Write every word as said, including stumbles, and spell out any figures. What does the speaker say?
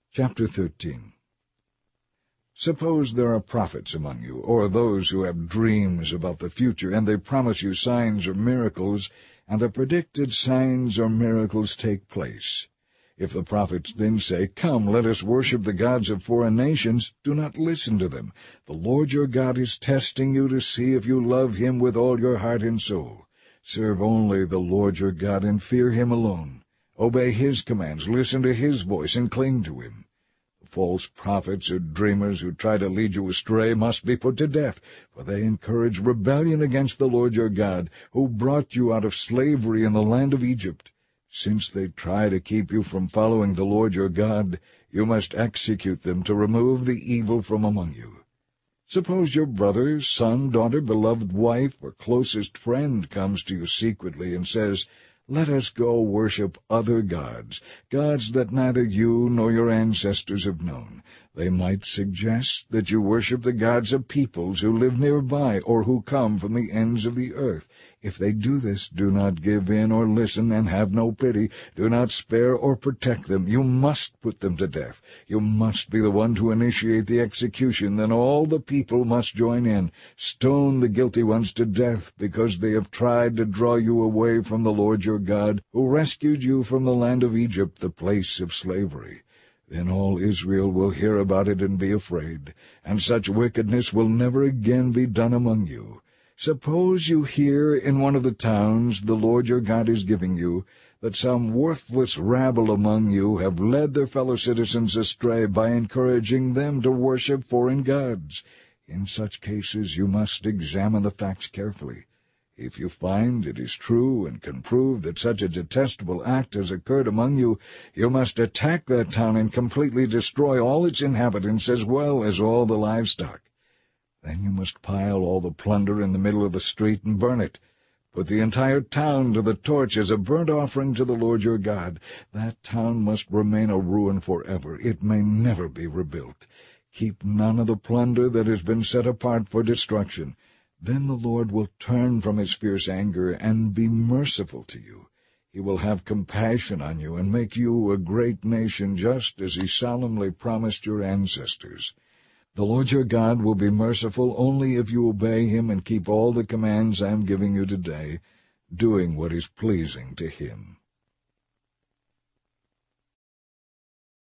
Chapter thirteen. Suppose there are prophets among you, or those who have dreams about the future, and they promise you signs or miracles, and the predicted signs or miracles take place. If the prophets then say, "Come, let us worship the gods of foreign nations," do not listen to them. The Lord your God is testing you to see if you love him with all your heart and soul. Serve only the Lord your God and fear him alone. Obey his commands, listen to his voice, and cling to him. False prophets or dreamers who try to lead you astray must be put to death, for they encourage rebellion against the Lord your God, who brought you out of slavery in the land of Egypt. Since they try to keep you from following the Lord your God, you must execute them to remove the evil from among you. Suppose your brother, son, daughter, beloved wife, or closest friend comes to you secretly and says, "Let us go worship other gods, gods that neither you nor your ancestors have known." They might suggest that you worship the gods of peoples who live nearby or who come from the ends of the earth. If they do this, do not give in or listen, and have no pity. Do not spare or protect them. You must put them to death. You must be the one to initiate the execution. Then all the people must join in. Stone the guilty ones to death, because they have tried to draw you away from the Lord your God, who rescued you from the land of Egypt, the place of slavery. Then all Israel will hear about it and be afraid, and such wickedness will never again be done among you. Suppose you hear in one of the towns the Lord your God is giving you, that some worthless rabble among you have led their fellow citizens astray by encouraging them to worship foreign gods. In such cases you must examine the facts carefully. If you find it is true and can prove that such a detestable act has occurred among you, you must attack that town and completely destroy all its inhabitants as well as all the livestock. Then you must pile all the plunder in the middle of the street and burn it. Put the entire town to the torch as a burnt offering to the Lord your God. That town must remain a ruin forever. It may never be rebuilt. Keep none of the plunder that has been set apart for destruction. Then the Lord will turn from his fierce anger and be merciful to you. He will have compassion on you and make you a great nation, just as he solemnly promised your ancestors. The Lord your God will be merciful only if you obey him and keep all the commands I am giving you today, doing what is pleasing to him.